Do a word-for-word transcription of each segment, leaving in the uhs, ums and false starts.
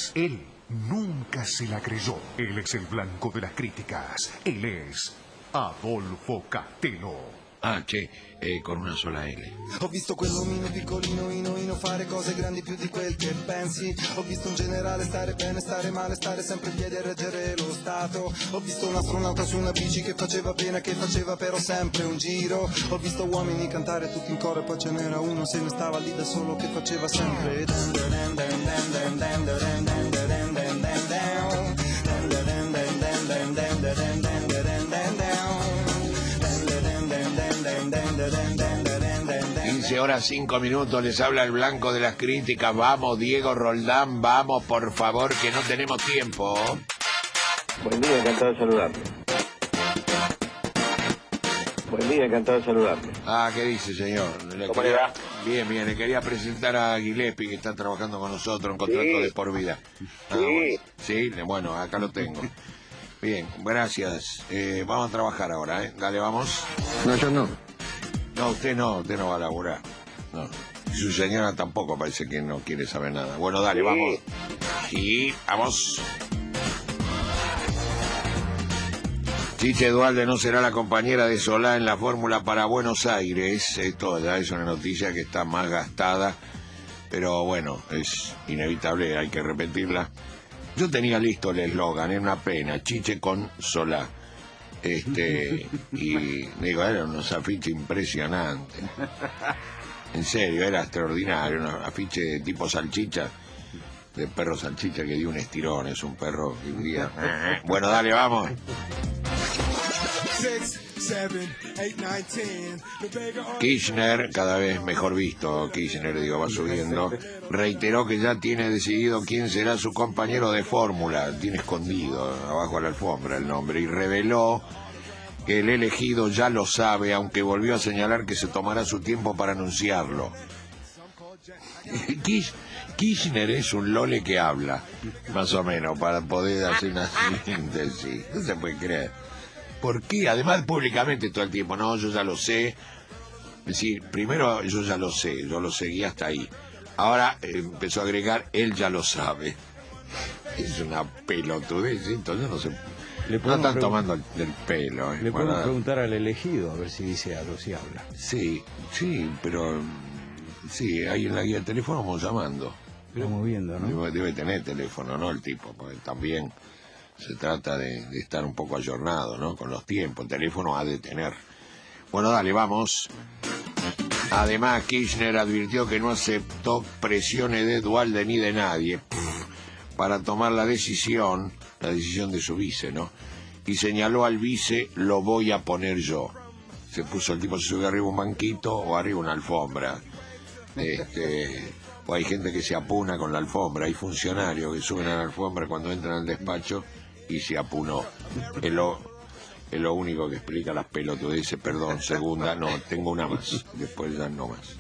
Pues él nunca se la creyó. Él es el blanco de las críticas. Él es Adolfo Catelo. Ah, c'è, eh, con una sola L. Ho visto quell'omino piccolino, ino, ino, fare cose grandi più di quel che pensi. Ho visto un generale stare bene, stare male, stare sempre in piedi e reggere lo Stato. Ho visto un astronauta su una bici che faceva pena, che faceva però sempre un giro. Ho visto uomini cantare tutti in coro e poi ce n'era uno, se ne stava lì da solo che faceva sempre quince horas cinco minutos, les habla el blanco de las críticas. Vamos, Diego Roldán, vamos, por favor, que no tenemos tiempo. Buen día, encantado de saludarle. Buen día, encantado de saludarle. Ah, ¿qué dice, señor? Le ¿Cómo quería... le va? Bien, bien, le quería presentar a Gillespie, que está trabajando con nosotros en contrato Sí. de por vida. Ah, Sí. bueno. Sí, bueno, acá lo tengo. Bien, gracias. Eh, vamos a trabajar ahora, ¿eh? Dale, vamos. No, yo no. No, usted no, usted no va a laburar. No. Y su señora tampoco parece que no quiere saber nada. Bueno, dale, Sí. vamos. Sí, vamos. Chiche Dualde no será la compañera de Solá en la fórmula para Buenos Aires. Esto ya es una noticia que está más gastada, pero bueno, es inevitable, hay que repetirla. Yo tenía listo el eslogan, es una pena, Chiche con Solá. Este, y digo, eran unos afiches impresionantes. En serio, era extraordinario, unos afiches de tipo salchicha, de perro salchicha que dio un estirón, es un perro que un día... Bueno, dale, vamos. Kirchner, cada vez mejor visto, Kirchner, digo, va subiendo, reiteró que ya tiene decidido quién será su compañero de fórmula, tiene escondido abajo de la alfombra el nombre, y reveló que el elegido ya lo sabe, aunque volvió a señalar que se tomará su tiempo para anunciarlo. Kirchner es un lole que habla, más o menos, para poder hacer una síntesis, no se puede creer. ¿Por qué? Además, públicamente todo el tiempo, no, yo ya lo sé. Es decir, primero yo ya lo sé, yo lo seguí hasta ahí. Ahora eh, empezó a agregar, él ya lo sabe. Es una pelotudez, entonces no se... Le no están pregun- tomando el, el pelo. Eh, Le para... podemos preguntar al elegido a ver si dice algo, si habla. Sí, sí, pero... Sí, ahí en la guía de teléfono vamos llamando. Estamos viendo, ¿no? Debe, debe tener teléfono, ¿no? El tipo, porque también... Se trata de, de estar un poco ayornado, ¿no? Con los tiempos. El teléfono ha de tener. Bueno, dale, vamos. Además, Kirchner advirtió que no aceptó presiones de Dualde ni de nadie para tomar la decisión, la decisión de su vice, ¿no? Y señaló al vice, lo voy a poner yo. Se puso el tipo, se subió arriba un banquito o arriba una alfombra. Este... O hay gente que se apuna con la alfombra, hay funcionarios que suben a la alfombra cuando entran al despacho y se apunó. Es lo, es lo único que explica las pelotudeces, perdón, segunda, no, tengo una más, después ya no más.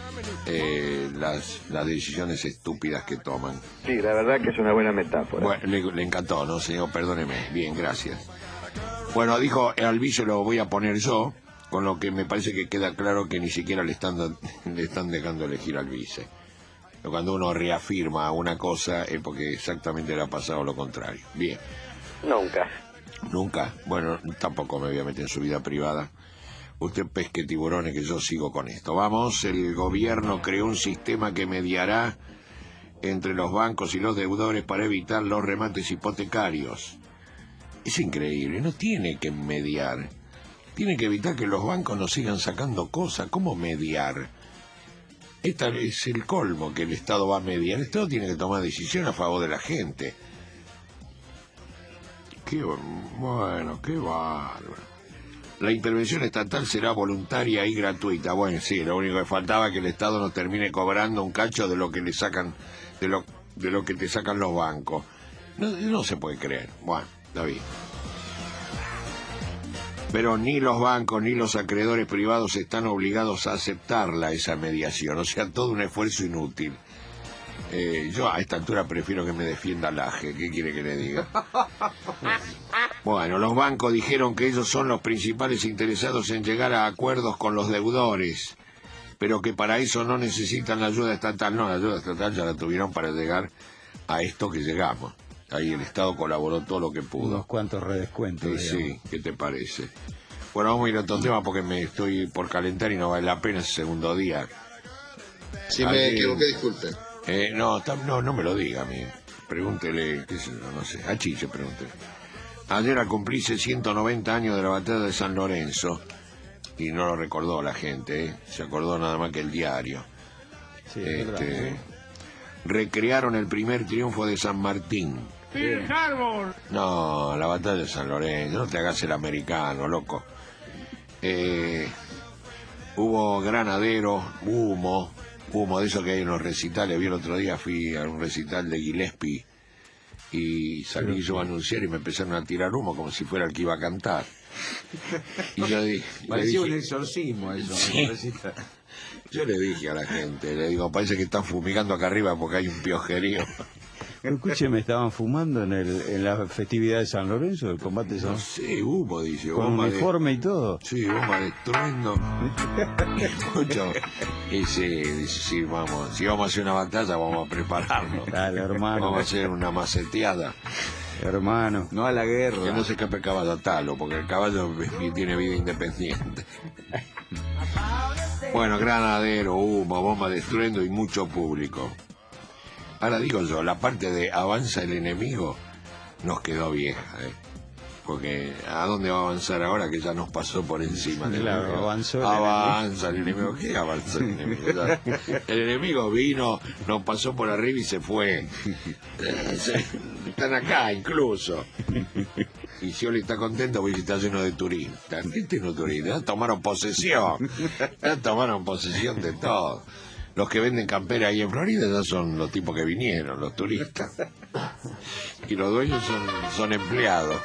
Eh, las, las decisiones estúpidas que toman. Sí, la verdad que es una buena metáfora. Bueno, le, le encantó, ¿no, señor? Perdóneme. Bien, gracias. Bueno, dijo, al vice lo voy a poner yo, con lo que me parece que queda claro que ni siquiera le están, le están dejando elegir al vice. Cuando uno reafirma una cosa es porque exactamente le ha pasado lo contrario. Bien. Nunca. Nunca. Bueno, tampoco me voy a meter en su vida privada. Usted pesque tiburones, que yo sigo con esto. Vamos, el gobierno creó un sistema que mediará entre los bancos y los deudores para evitar los remates hipotecarios. Es increíble, no tiene que mediar. Tiene que evitar que los bancos nos sigan sacando cosas. ¿Cómo mediar? Esta es el colmo, que el Estado va a mediar. El Estado tiene que tomar decisión a favor de la gente. Qué bueno, qué bárbaro. La intervención estatal será voluntaria y gratuita. Bueno, sí, lo único que faltaba es que el Estado nos termine cobrando un cacho de lo que le sacan, de lo, de lo que te sacan los bancos. No, no se puede creer. Bueno, está bien. Pero ni los bancos ni los acreedores privados están obligados a aceptarla, esa mediación. O sea, todo un esfuerzo inútil. Eh, yo a esta altura prefiero que me defienda Laje. ¿Qué quiere que le diga? Bueno, los bancos dijeron que ellos son los principales interesados en llegar a acuerdos con los deudores, pero que para eso no necesitan la ayuda estatal. No, la ayuda estatal ya la tuvieron para llegar a esto que llegamos. Ahí el Estado colaboró todo lo que pudo. Unos cuantos redescuentos. Sí, sí, ¿qué te parece? Bueno, vamos a ir a otro tema porque me estoy por calentar y no vale la pena ese segundo día. Si me equivoqué, disculpe. Eh, no, no, no me lo diga a mí. Pregúntele, qué sé yo, no sé, a Chiche pregúntele. Ayer al cumplirse ciento noventa años de la batalla de San Lorenzo, y no lo recordó la gente, ¿eh? Se acordó nada más que el diario. Sí, este, es verdad, ¿eh? Recrearon el primer triunfo de San Martín. No, la batalla de San Lorenzo, no te hagas el americano, loco. Eh, hubo granadero, humo, humo de eso que hay en los recitales. Vi el otro día, fui a un recital de Gillespie y salí yo a anunciar y me empezaron a tirar humo como si fuera el que iba a cantar. Y yo dije, parecía le dije, un exorcismo eso. Sí. ¿No? Yo le dije a la gente, le digo, parece que están fumigando acá arriba porque hay un piojerío. Escúcheme, estaban fumando en, el, en la festividad de San Lorenzo, el combate de San No sé, humo, dice. con Bomba uniforme de... y todo. Sí, bomba de estruendo. Y mucho. Y sí, dice, sí, vamos, si vamos a hacer una batalla, vamos a prepararnos. Dale, hermano. Vamos a hacer una maceteada. Hermano. No a la guerra. Que no se escape el caballo a talo, porque el caballo tiene vida independiente. Bueno, granadero, humo, bomba de estruendo y mucho público. Ahora digo yo, la parte de avanza el enemigo nos quedó vieja, ¿eh? Porque ¿a dónde va a avanzar ahora que ya nos pasó por encima? Del Claro, enemigo? avanzó el Avanza el enemigo. ¿Qué avanza el enemigo? Ya, el enemigo vino, nos pasó por arriba y se fue. Eh, se- Están acá incluso. Y si Oli está contento, porque está lleno de turistas. ¿Qué tiene de turistas? Ya tomaron posesión. Ya tomaron posesión de todo. Los que venden campera ahí en Florida ya son los tipos que vinieron, los turistas. Y los dueños son, son empleados.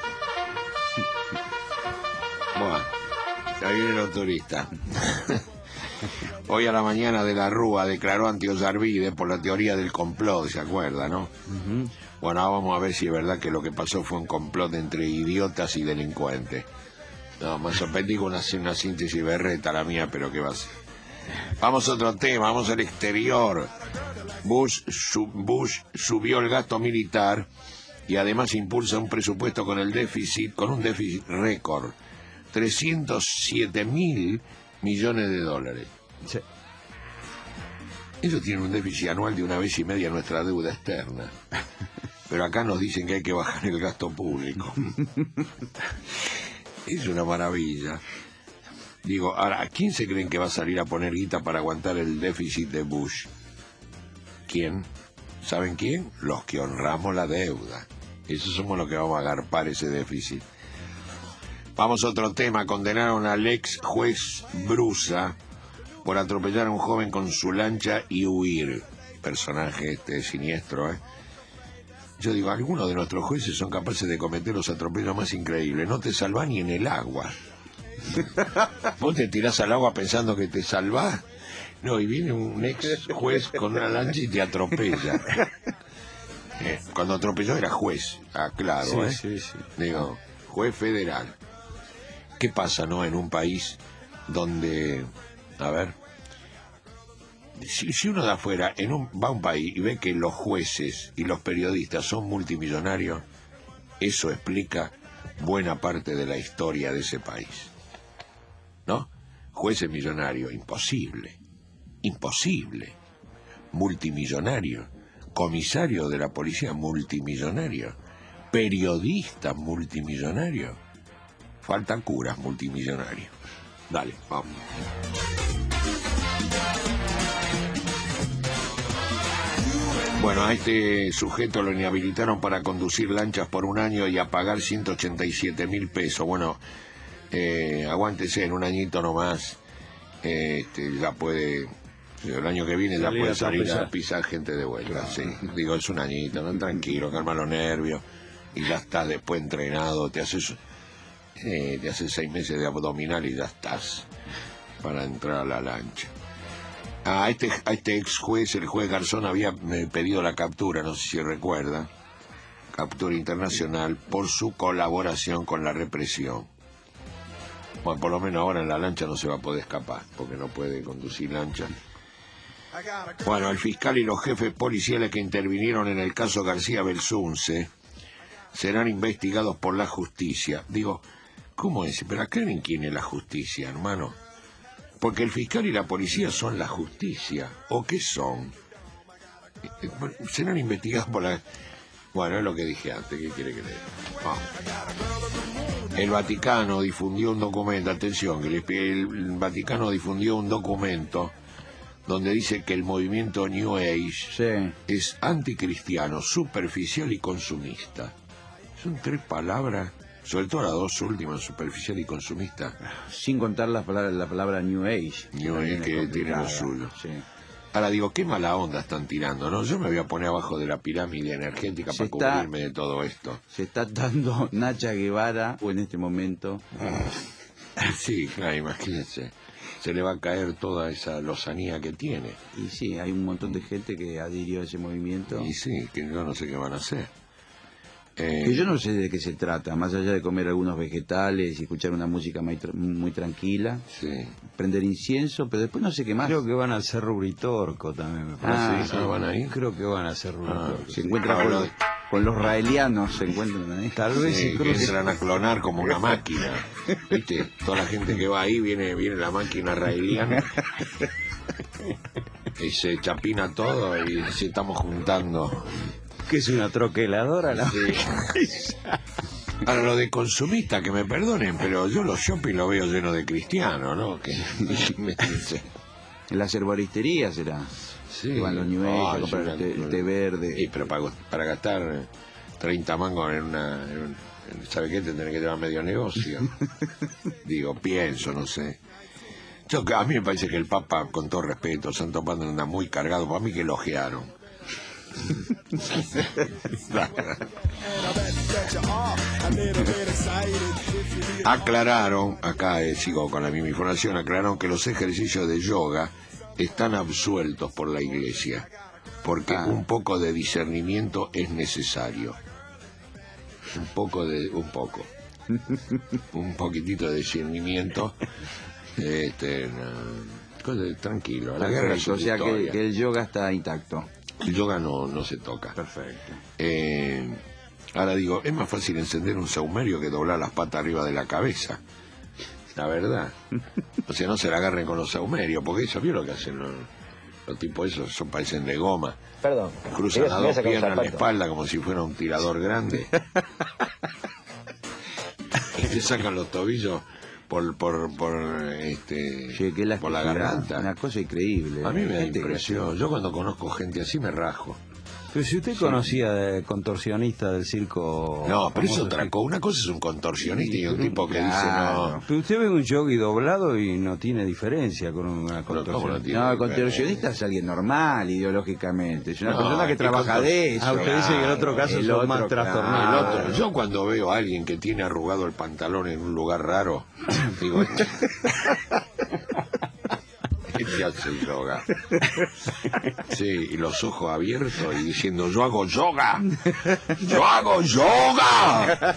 Bueno, ahí vienen los turistas. Hoy a la mañana de la Rúa declaró ante Ollarvide por la teoría del complot, ¿se acuerda, no? Uh-huh. Bueno, ahora vamos a ver si es verdad que lo que pasó fue un complot entre idiotas y delincuentes. No, me sorprendí con una, una síntesis berreta la mía, pero ¿qué va a ser? Vamos a otro tema, vamos al exterior. Bush, su, Bush subió el gasto militar y además impulsa un presupuesto con el déficit, con un déficit récord, trescientos siete mil millones de dólares. Sí. Ellos tienen un déficit anual de una vez y media nuestra deuda externa. Pero acá nos dicen que hay que bajar el gasto público. Es una maravilla. Digo, ahora, ¿a quién se creen que va a salir a poner guita para aguantar el déficit de Bush? ¿Quién? ¿Saben quién? Los que honramos la deuda. Esos somos los que vamos a agarpar ese déficit. Vamos a otro tema. Condenaron al ex juez Brusa por atropellar a un joven con su lancha y huir. Personaje este siniestro, ¿eh? Yo digo, algunos de nuestros jueces son capaces de cometer los atropellos más increíbles. No te salvás ni en el agua. Vos te tirás al agua pensando que te salvás. No, y viene un ex juez con una lancha y te atropella. Eh, cuando atropelló era juez. Ah, claro, Sí, ¿eh? sí, sí. Digo, juez federal. ¿Qué pasa, no, en un país donde, a ver, si, si uno de afuera en un, va a un país y ve que los jueces y los periodistas son multimillonarios, eso explica buena parte de la historia de ese país. ¿No? Jueces millonarios, imposible, imposible. Multimillonario, comisario de la policía multimillonario, periodista multimillonario. Faltan curas multimillonarios. Dale, vamos. Bueno, a este sujeto lo inhabilitaron para conducir lanchas por un año y a pagar ciento ochenta y siete mil pesos. Bueno, eh, aguántese en un añito nomás. Eh, este, ya puede, el año que viene ya Salir puede a salir a tropezar. pisar gente de vuelta. Sí. Digo, es un añito, no, tranquilo, calma los nervios. Y ya estás después entrenado, te haces, eh, te haces seis meses de abdominal y ya estás para entrar a la lancha. A este, a este ex juez, el juez Garzón, había eh, pedido la captura, no sé si recuerda, captura internacional, por su colaboración con la represión. Bueno, por lo menos ahora en la lancha no se va a poder escapar, porque no puede conducir lancha. Bueno, el fiscal y los jefes policiales que intervinieron en el caso García Belsunce serán investigados por la justicia. Digo, ¿cómo es? Pero aclaren quién es la justicia, hermano. Porque el fiscal y la policía son la justicia. ¿O qué son? Serán investigados por la... Bueno, es lo que dije antes. ¿Qué quiere que le diga? Vamos. El Vaticano difundió un documento, atención, que el Vaticano difundió un documento donde dice que el movimiento New Age Sí. es anticristiano, superficial y consumista. Son tres palabras, sobre todo las dos últimas, superficial y consumista. Sin contar la palabra, la palabra New Age. New Age que tiene lo suyo. Sí. Ahora digo, qué mala onda están tirando, ¿no? Yo me voy a poner abajo de la pirámide energética Se para está- cubrirme de todo esto. Se está dando Nacha Guevara, o en este momento, Sí, claro, imagínense. Se le va a caer toda esa lozanía que tiene. y sí, hay un montón de gente que adhirió a ese movimiento. Y sí, que yo no sé qué van a hacer. Eh, Que yo no sé de qué se trata, más allá de comer algunos vegetales y escuchar una música muy, tra- muy tranquila, sí. prender incienso, pero después no sé qué más. Creo que van a hacer Rubritorco también, me Ah, parece. sí, ah, ¿van ahí? Creo que van a hacer Rubritorco. Se sí. encuentran Ah, con, lo- los, con los raelianos, se encuentran ahí. Tal vez Sí, sí, que creo que entran a clonar como una máquina. ¿Viste? Toda la gente que va ahí viene, viene la máquina raeliana y se chapina todo y se estamos juntando. que es una troqueladora, ¿no? Sí. Ahora, lo de consumista, que me perdonen, pero yo los shopping lo veo lleno de cristianos, ¿no? Que me dice, En las herboristerías será. sí. Que van los New Age a Ay, comprar yo el té, no- el té verde. Sí, pero para, para gastar treinta mangos en una... en un- en- ¿sabe qué? Te tenés que llevar medio negocio. Digo, pienso, no sé. Yo, a mí me parece que el Papa, con todo respeto, Santo Padre anda muy cargado. Para mí que elogiaron. Aclararon, acá eh, sigo con la misma información, aclararon que los ejercicios de yoga están absueltos por la Iglesia, porque Ah. un poco de discernimiento es necesario. Un poco de, un poco. Un poquitito de discernimiento. Este, no, cosa- tranquilo, la guerra es Perfecto, o sea que, historia. que el yoga está intacto. El yoga no, no se toca. Perfecto. Eh, ahora digo, es más fácil encender un saumerio que doblar las patas arriba de la cabeza. La verdad. O sea, no se la agarren con los saumerios, porque eso, ¿vio lo que hacen los, los tipos esos? Son, parecen de goma. Perdón. Cruzan Voy a- las voy a dos sacar un piernas en la zapato. espalda como si fuera un tirador grande. Y te sacan los tobillos por, por, por, este, Che, qué por la elasticidad, garganta. Una cosa increíble. A mí me da Gente que- impresión. Yo cuando conozco gente así me rajo. Pero si usted conocía de contorsionista del circo... No, pero es famoso, otra sí. cosa. Una cosa es un contorsionista y un tipo que dice Claro. no. Pero usted ve un yogi doblado y no tiene diferencia con una ¿cómo no contorsionista. tiene? No, el contorsionista es alguien normal ideológicamente. Es una No, persona que ¿qué trabaja contor- de eso. Ah, usted dice que el otro caso El son otro, más claro. trastornados. El otro, yo cuando veo a alguien que tiene arrugado el pantalón en un lugar raro, digo, este, este hace yoga. Sí, y los ojos abiertos y diciendo, yo hago yoga, yo hago yoga.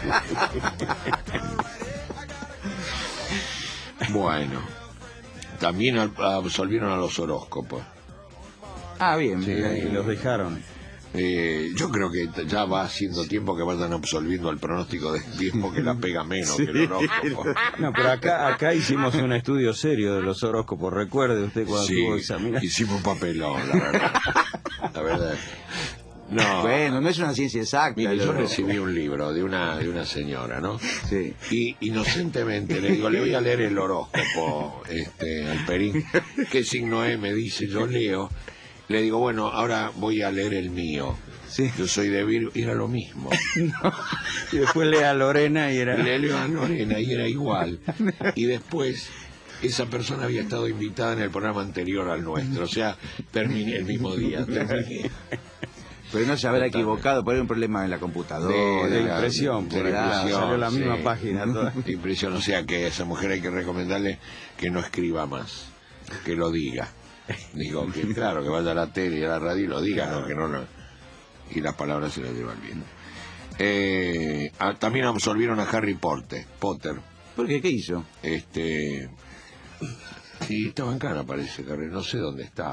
Bueno, también ab- absolvieron a los horóscopos. Ah, bien. Sí, bien. Y los dejaron. Eh, yo creo que t- ya va haciendo tiempo que vayan absolviendo el pronóstico del tiempo que la pega menos que el horóscopo. No, pero acá acá hicimos un estudio serio de los horóscopos. Recuerde usted cuando Sí, estuvo examinando. hicimos un papelón, la verdad. La verdad. No, Bueno, no es una ciencia exacta. mire, el yo horóscopo. recibí un libro de una de una señora, ¿no? Sí. Y inocentemente le digo, le voy a leer el horóscopo este, al Perín. ¿Qué signo es? Me dice, yo leo. Le digo, bueno, ahora voy a leer el mío. Sí. Yo soy de Virgo, y era lo mismo. Y después lea a Lorena y era... Le leo a Lorena y era igual. Y después, esa persona había estado invitada en el programa anterior al nuestro. O sea, terminé el mismo día. Terminé. Pero no se habrá equivocado, por ahí un problema en la computadora. De- de la- impresión, de por la ahí impresión, salió la misma sí. página toda. De impresión, o sea que a esa mujer hay que recomendarle que no escriba más, que lo diga. Digo, que claro, que vaya a la tele y a la radio y lo diga, no, que no lo... Y las palabras se las lleva el viento. Eh, ah, también absolvieron a Harry Potter, Potter, ¿Por qué? ¿Qué hizo? este... Sí, estaba en Cana, parece, Harry, no sé dónde estaba.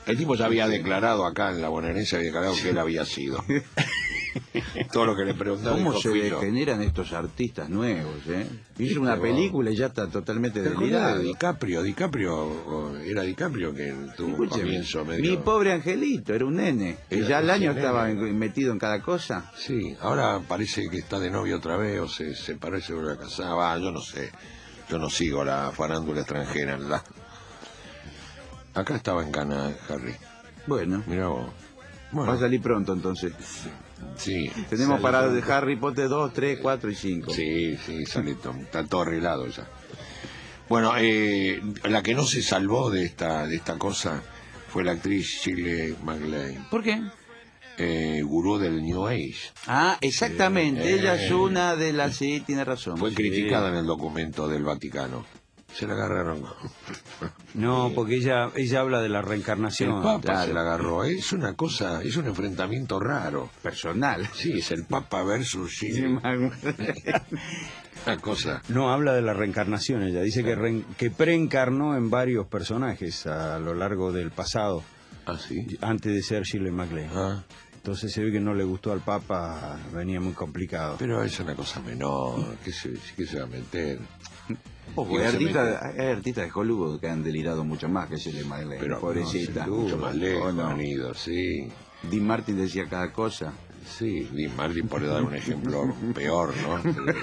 El tipo ya había declarado acá en la bonaerense, había declarado que él había sido. Todo lo que le preguntaron. ¿Cómo dijo, se fui yo. degeneran estos artistas nuevos, eh? Hizo una película y ya está totalmente ¿Te acordás delirado. de DiCaprio? DiCaprio, o- era DiCaprio que tuvo un Escúcheme, comienzo medio... mi pobre angelito, era un nene. Y Era ya al año excelente. estaba en- metido en cada cosa. Sí, ahora parece que está de novio otra vez, o se separó y se vuelve a casar. Va, yo no sé. Yo no sigo la farándula extranjera. La... Acá estaba en Cana, Harry. Bueno, Mirá vos. va a Bueno, salir pronto entonces. sí. Tenemos para de Harry Potter dos, tres, cuatro y cinco. Sí, sí, Salito, está todo arreglado ya. Bueno, eh, la que no se salvó de esta de esta cosa fue la actriz Shirley MacLaine, ¿Por qué? eh, gurú del New Age. Ah, exactamente. Sí. Ella es Eh. una de las... Sí, tiene razón. Fue Sí. criticada en el documento del Vaticano. Se la agarraron. No, porque ella ella habla de la reencarnación. El Papa claro. se la agarró. Es una cosa, es un enfrentamiento raro. Personal. Sí, es el Papa versus Shirley. Una cosa. No, habla de la reencarnación ella. Dice que, reen- que preencarnó en varios personajes a lo largo del pasado, Ah, sí. antes de ser Shirley MacLaine. Ah, Entonces se ve que no le gustó al Papa, venía muy complicado. pero es una cosa menor. ¿Qué se, qué se va a meter? Ojo, hay artistas, hay artistas de Hollywood que han delirado mucho más que Shirley MacLaine. Pero pobrecita. no, mucho más lejos Oh, no. han ido, sí. Dean Martin decía cada cosa. Sí, Dean Martin, por dar un ejemplo peor, ¿no?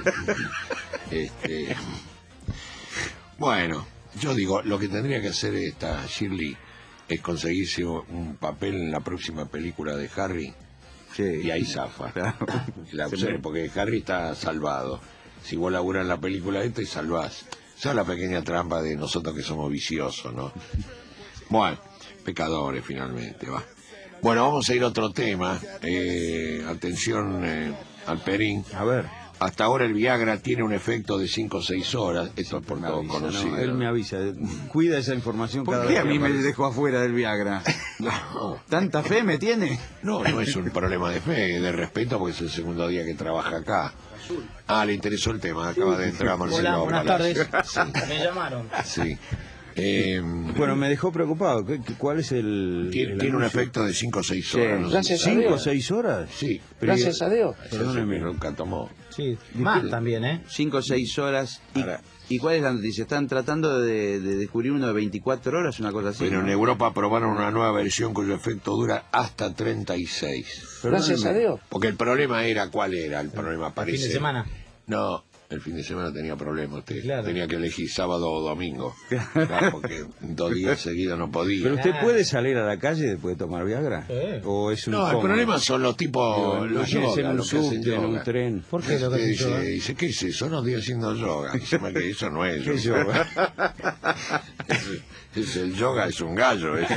Este, bueno, yo digo, lo que tendría que hacer esta Shirley es conseguirse un papel en la próxima película de Harry Sí. y ahí zafa. Claro. La Se opción, me- porque Harry está salvado. Si vos laburás en la película esta y salvás. Esa es la pequeña trampa de nosotros que somos viciosos, ¿no? Bueno, pecadores finalmente, va. Bueno, vamos a ir a otro tema. Eh, atención eh, al Perín. A ver, Hasta ahora el Viagra tiene un efecto de cinco o seis horas. Esto es por me todo avisa, conocido. no, él me avisa. Cuida esa información cada ¿Por qué vez a que mí me aparece. dejó afuera del Viagra? No, ¿Tanta fe me tiene? no, no es un problema de fe, de respeto, porque es el segundo día que trabaja acá. Ah, le interesó el tema. Acaba de entrar Marcelo. Hola, buenas tardes. Palacio. Me llamaron. Sí. sí. Eh, Bueno, me dejó preocupado. ¿Qué- qué- ¿Cuál es el...? tiene, el tiene un anuncio? efecto de cinco o seis Sí. horas. no sé. Gracias a ¿Cinco o Dios. seis horas? Sí. Pero- Gracias a Dios. Perdóneme. Eso nunca tomó. Sí, más también, ¿eh? Cinco o seis horas. ¿Y, Ahora- ¿Y cuál es la noticia? Están tratando de, de descubrir uno de veinticuatro horas, una cosa así. Pero en ¿no? Europa aprobaron una nueva versión cuyo efecto dura hasta treinta y seis. Gracias a Dios. Porque el problema era, ¿cuál era? El problema El parece... fin de semana. No, el fin de semana tenía problemas usted. Claro. Tenía que elegir sábado o domingo. Claro, porque dos días seguidos no podía. ¿Pero usted Claro. puede salir a la calle después de tomar Viagra? Sí. ¿O es un No, el incómodo? problema son los tipos, Digo, los imagínese yoga, en un los que hacen subte, en un yoga. tren. ¿Por qué lo que Usted hacen dice, yoga? dice, ¿qué es eso? Unos días haciendo yoga. Dice, "Ma, que eso no es ¿Qué yoga. yoga? Es, es el yoga, es un gallo. Eso.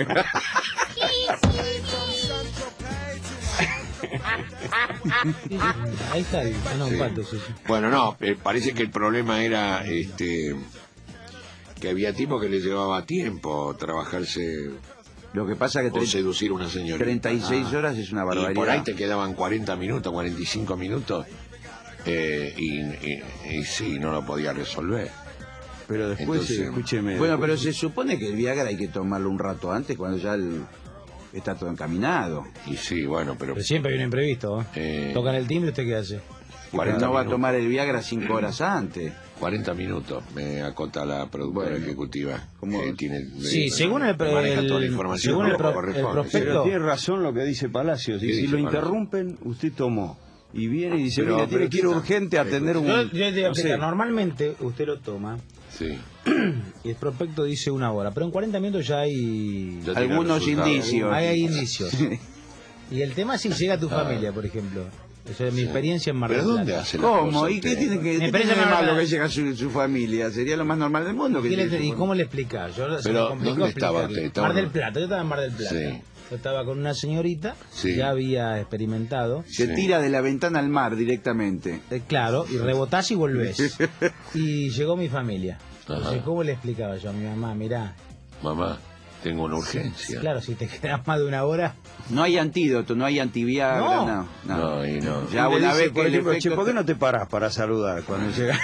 Ahí está el. Ah, no, Sí. un pato, sí, sí. Bueno, no, eh, parece que el problema era este que había tipos que les llevaba tiempo trabajarse Lo que pasa es que o tre- seducir a una señorita. treinta y seis horas es una Y barbaridad. por ahí te quedaban cuarenta minutos, cuarenta y cinco minutos, eh, y, y- y sí, no lo podía resolver. Pero después, Entonces, escúcheme... Bueno, pero después- se supone que el Viagra hay que tomarlo un rato antes, cuando ya el- está todo encaminado. Y sí, bueno, pero Pero siempre hay un imprevisto, ¿eh? Eh. Tocan el timbre, ¿usted qué hace? cuarenta no va a minutos, tomar el Viagra cinco horas antes. cuarenta minutos me acota la productora Bueno, ejecutiva. ¿cómo? que tiene, Sí, según el, maneja toda la el- información según el, como pro- el corresponde. prospecto. Pero tiene razón lo que dice Palacios. Y ¿Qué si dice lo Palacios? interrumpen, usted tomó. Y viene y dice, Pero- mira, tiene pero que ir está- urgente a atender un... Yo, yo te digo no que sé. normalmente usted lo toma Sí. y el prospecto dice una hora, pero en cuarenta minutos ya hay, Ya tiene Algunos resultados. indicios. hay, hay indicios. Y el tema es si llega a tu familia, por ejemplo. Eso es mi experiencia en Mar del ¿Pero dónde Plata. hace las ¿Cómo? cosas ¿Y qué usted? tiene que Me qué parece tiene de mal- malo que llega su, su familia? Sería lo más normal del mundo. Que ¿Qué le- llegue su ¿Y familia. cómo le explicás? Yo, se Pero, me complicó ¿dónde estaba explicarle. usted? Estaba Mar en- del Plata, yo estaba en Mar del Plata. Sí. Yo estaba con una señorita, Sí. ya había experimentado. Se Sí. tira de la ventana al mar directamente. Eh, claro, y rebotás y volvés. Y llegó mi familia. Entonces, Ajá. ¿cómo le explicaba yo a mi mamá? Mirá, Mamá, tengo una urgencia. claro, si te quedas más de una hora... No hay antídoto, no hay antiviagra, No. no. no. No, y no. Ya Y le una dice, vez que por el ejemplo, efecto... "Che, ¿por qué no te parás para saludar cuando llega?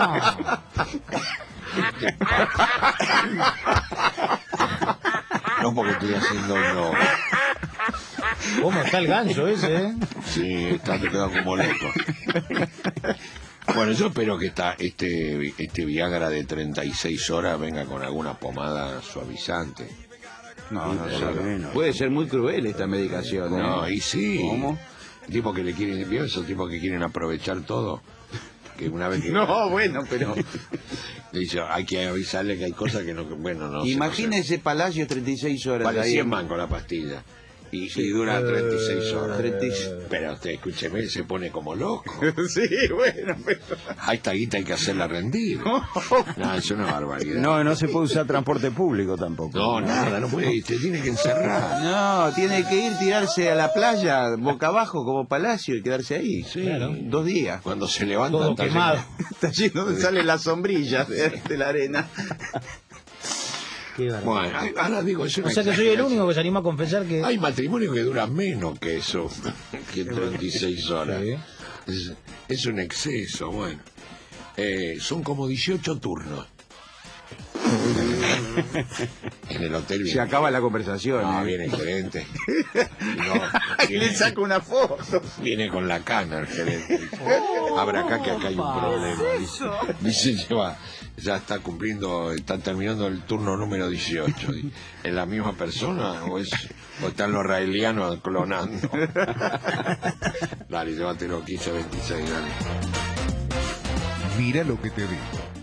No, No no porque estoy haciendo no. ¿Cómo está el ganso ese, eh? Sí, está te quedó como loco. Bueno, yo espero que esta, este, este Viagra de treinta y seis horas venga con alguna pomada suavizante. No, no, Pero- no, puede ser muy cruel esta medicación. ¿eh? No, y sí. ¿Cómo? Tipos que le quieren, ¿vio esos tipos que quieren aprovechar todo? Que una vez que... No, bueno, pero... Le dice, hay que avisarle que hay cosas que no... Bueno, no sé, Imagínese Palacios treinta y seis horas. Vale ahí. cien mangos la pastilla. Y, y dura treinta y seis horas. treinta y seis. Pero usted, escúcheme, se pone como loco. Sí, bueno, pero... A esta guita hay que hacerla rendir. No, es una barbaridad. No, no se puede usar transporte público tampoco. No, nada, no puede, te tiene que encerrar. No, tiene que ir, tirarse a la playa, boca abajo, como Palacio, y quedarse ahí. Sí. Claro. Dos días. Cuando se levanta... Todo está quemado. lleno- Está lleno, salen las sombrillas de, de la arena. Qué barbaridad. Bueno, ahora digo, es una O sea que soy el exageración. único que se anima a confesar que... Hay matrimonios que duran menos que eso, que treinta y seis horas. Sí. Es, es un exceso, bueno. Eh, son como dieciocho turnos. En el hotel Se viene, acaba la conversación. no, ¿eh? viene el gerente. No, Y viene, le saco una foto. viene con la cana el gerente. Abra acá que acá hay un problema. Dice, dice lleva, ya está cumpliendo, está terminando el turno número dieciocho. ¿Es la misma persona o, es, o están los raelianos clonando? Dale, llévatelo quince, veintiséis, dale. Mira lo que te digo.